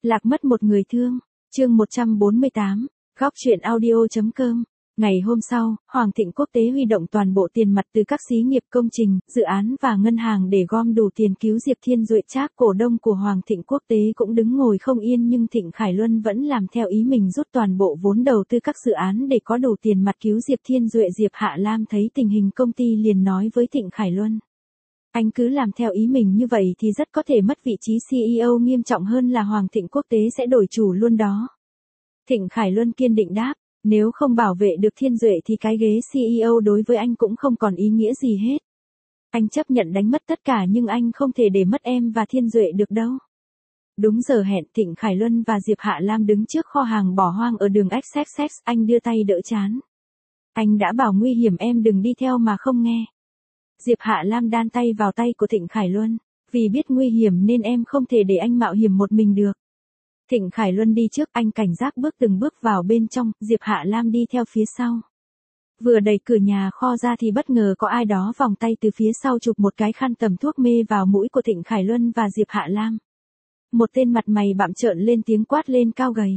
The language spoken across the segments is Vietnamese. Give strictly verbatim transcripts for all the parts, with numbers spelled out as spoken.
Lạc mất một người thương. Chương một trăm bốn mươi tám. Góc truyện audio.com. Ngày hôm sau, Hoàng Thịnh Quốc tế huy động toàn bộ tiền mặt từ các xí nghiệp công trình, dự án và ngân hàng để gom đủ tiền cứu Diệp Thiên Duệ. Trác cổ đông của Hoàng Thịnh Quốc tế cũng đứng ngồi không yên, nhưng Thịnh Khải Luân vẫn làm theo ý mình, rút toàn bộ vốn đầu tư các dự án để có đủ tiền mặt cứu Diệp Thiên Duệ. Diệp Hạ Lam thấy tình hình công ty liền nói với Thịnh Khải Luân: anh cứ làm theo ý mình như vậy thì rất có thể mất vị trí xê e ô, nghiêm trọng hơn là Hoàng Thịnh Quốc tế sẽ đổi chủ luôn đó. Thịnh Khải Luân kiên định đáp: nếu không bảo vệ được Thiên Duệ thì cái ghế xê e ô đối với anh cũng không còn ý nghĩa gì hết. Anh chấp nhận đánh mất tất cả, nhưng anh không thể để mất em và Thiên Duệ được đâu. Đúng giờ hẹn, Thịnh Khải Luân và Diệp Hạ Lam đứng trước kho hàng bỏ hoang ở đường ích ích ích. Anh đưa tay đỡ trán. Anh đã bảo nguy hiểm, em đừng đi theo mà không nghe. Diệp Hạ Lam đan tay vào tay của Thịnh Khải Luân. Vì biết nguy hiểm nên em không thể để anh mạo hiểm một mình được. Thịnh Khải Luân đi trước, anh cảnh giác bước từng bước vào bên trong, Diệp Hạ Lam đi theo phía sau. Vừa đẩy cửa nhà kho ra thì bất ngờ có ai đó vòng tay từ phía sau chụp một cái khăn tầm thuốc mê vào mũi của Thịnh Khải Luân và Diệp Hạ Lam. Một tên mặt mày bặm trợn lên tiếng quát lên cao gầy: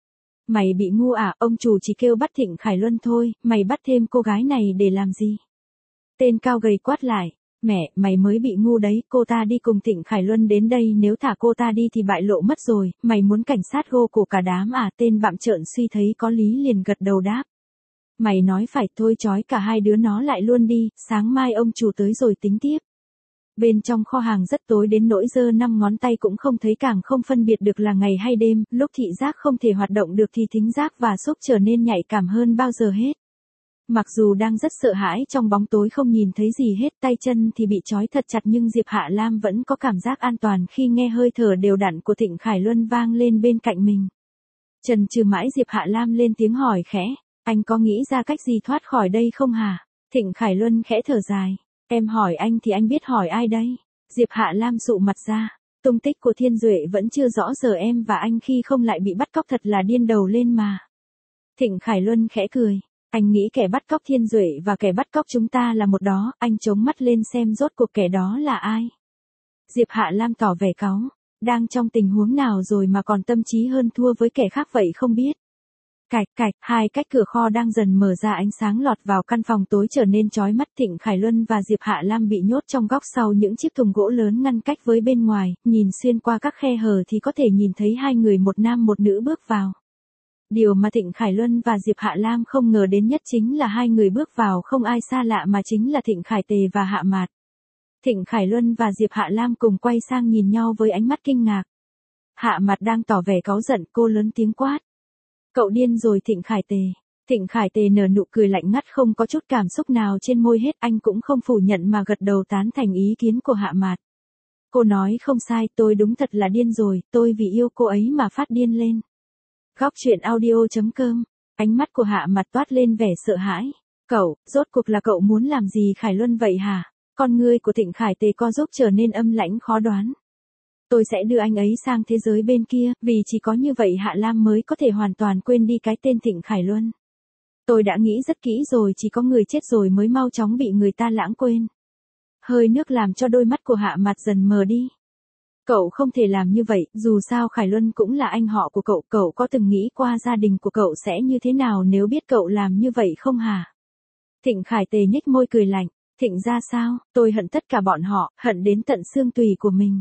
mày bị ngu à, ông chủ chỉ kêu bắt Thịnh Khải Luân thôi, mày bắt thêm cô gái này để làm gì? Tên cao gầy quát lại: mẹ, mày mới bị ngu đấy, cô ta đi cùng Thịnh Khải Luân đến đây, nếu thả cô ta đi thì bại lộ mất rồi, mày muốn cảnh sát gô cổ cả đám à? Tên bặm trợn suy thấy có lý liền gật đầu đáp: mày nói phải, thôi trói cả hai đứa nó lại luôn đi, sáng mai ông chủ tới rồi tính tiếp. Bên trong kho hàng rất tối đến nỗi giơ năm ngón tay cũng không thấy, càng không phân biệt được là ngày hay đêm, lúc thị giác không thể hoạt động được thì thính giác và xúc trở nên nhạy cảm hơn bao giờ hết. Mặc dù đang rất sợ hãi, trong bóng tối không nhìn thấy gì hết, tay chân thì bị trói thật chặt, nhưng Diệp Hạ Lam vẫn có cảm giác an toàn khi nghe hơi thở đều đặn của Thịnh Khải Luân vang lên bên cạnh mình. Chần chừ mãi, Diệp Hạ Lam lên tiếng hỏi khẽ: anh có nghĩ ra cách gì thoát khỏi đây không hả? Thịnh Khải Luân khẽ thở dài: em hỏi anh thì anh biết hỏi ai đây? Diệp Hạ Lam sụ mặt ra: tung tích của Thiên Duệ vẫn chưa rõ, giờ em và anh khi không lại bị bắt cóc thật là điên đầu lên mà. Thịnh Khải Luân khẽ cười: anh nghĩ kẻ bắt cóc Thiên Duệ và kẻ bắt cóc chúng ta là một đó, anh trống mắt lên xem rốt cuộc kẻ đó là ai. Diệp Hạ Lam tỏ vẻ cáu: đang trong tình huống nào rồi mà còn tâm trí hơn thua với kẻ khác vậy không biết. Cạch cạch, hai cách cửa kho đang dần mở ra, ánh sáng lọt vào căn phòng tối trở nên chói mắt. Thịnh Khải Luân và Diệp Hạ Lam bị nhốt trong góc sau những chiếc thùng gỗ lớn ngăn cách với bên ngoài, nhìn xuyên qua các khe hở thì có thể nhìn thấy hai người, một nam một nữ bước vào. Điều mà Thịnh Khải Luân và Diệp Hạ Lam không ngờ đến nhất chính là hai người bước vào không ai xa lạ mà chính là Thịnh Khải Tề và Hạ Mạt. Thịnh Khải Luân và Diệp Hạ Lam cùng quay sang nhìn nhau với ánh mắt kinh ngạc. Hạ Mạt đang tỏ vẻ cáu giận, cô lớn tiếng quát: cậu điên rồi Thịnh Khải Tề. Thịnh Khải Tề nở nụ cười lạnh ngắt, không có chút cảm xúc nào trên môi hết, anh cũng không phủ nhận mà gật đầu tán thành ý kiến của Hạ Mạt. Cô nói không sai, tôi đúng thật là điên rồi, tôi vì yêu cô ấy mà phát điên lên. Góc truyện audio.com. Ánh mắt của Hạ Mạt toát lên vẻ sợ hãi. Cậu, rốt cuộc là cậu muốn làm gì Khải Luân vậy hả? Con ngươi của Thịnh Khải Tề co giúp trở nên âm lãnh khó đoán. Tôi sẽ đưa anh ấy sang thế giới bên kia, vì chỉ có như vậy Hạ Lam mới có thể hoàn toàn quên đi cái tên Thịnh Khải Luân. Tôi đã nghĩ rất kỹ rồi, chỉ có người chết rồi mới mau chóng bị người ta lãng quên. Hơi nước làm cho đôi mắt của Hạ Mạt dần mờ đi. Cậu không thể làm như vậy, dù sao Khải Luân cũng là anh họ của cậu, cậu có từng nghĩ qua gia đình của cậu sẽ như thế nào nếu biết cậu làm như vậy không hả? Thịnh Khải Tề nhếch môi cười lạnh: Thịnh ra sao, tôi hận tất cả bọn họ, hận đến tận xương tùy của mình.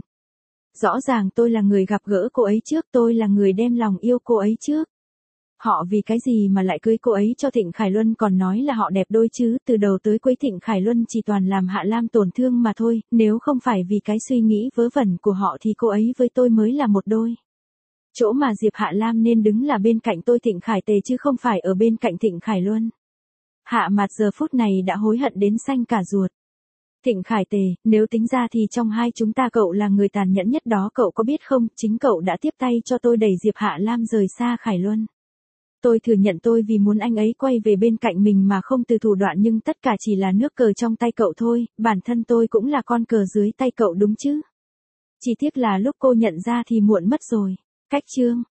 Rõ ràng tôi là người gặp gỡ cô ấy trước, tôi là người đem lòng yêu cô ấy trước. Họ vì cái gì mà lại cưới cô ấy cho Thịnh Khải Luân, còn nói là họ đẹp đôi chứ, từ đầu tới cuối Thịnh Khải Luân chỉ toàn làm Hạ Lam tổn thương mà thôi, nếu không phải vì cái suy nghĩ vớ vẩn của họ thì cô ấy với tôi mới là một đôi. Chỗ mà Diệp Hạ Lam nên đứng là bên cạnh tôi Thịnh Khải Tề chứ không phải ở bên cạnh Thịnh Khải Luân. Hạ Mạt giờ phút này đã hối hận đến xanh cả ruột. Thịnh Khải Tề, nếu tính ra thì trong hai chúng ta cậu là người tàn nhẫn nhất đó, cậu có biết không, chính cậu đã tiếp tay cho tôi đẩy Diệp Hạ Lam rời xa Khải Luân. Tôi thừa nhận tôi vì muốn anh ấy quay về bên cạnh mình mà không từ thủ đoạn, nhưng tất cả chỉ là nước cờ trong tay cậu thôi, bản thân tôi cũng là con cờ dưới tay cậu đúng chứ. Chỉ tiếc là lúc cô nhận ra thì muộn mất rồi. Cách chương.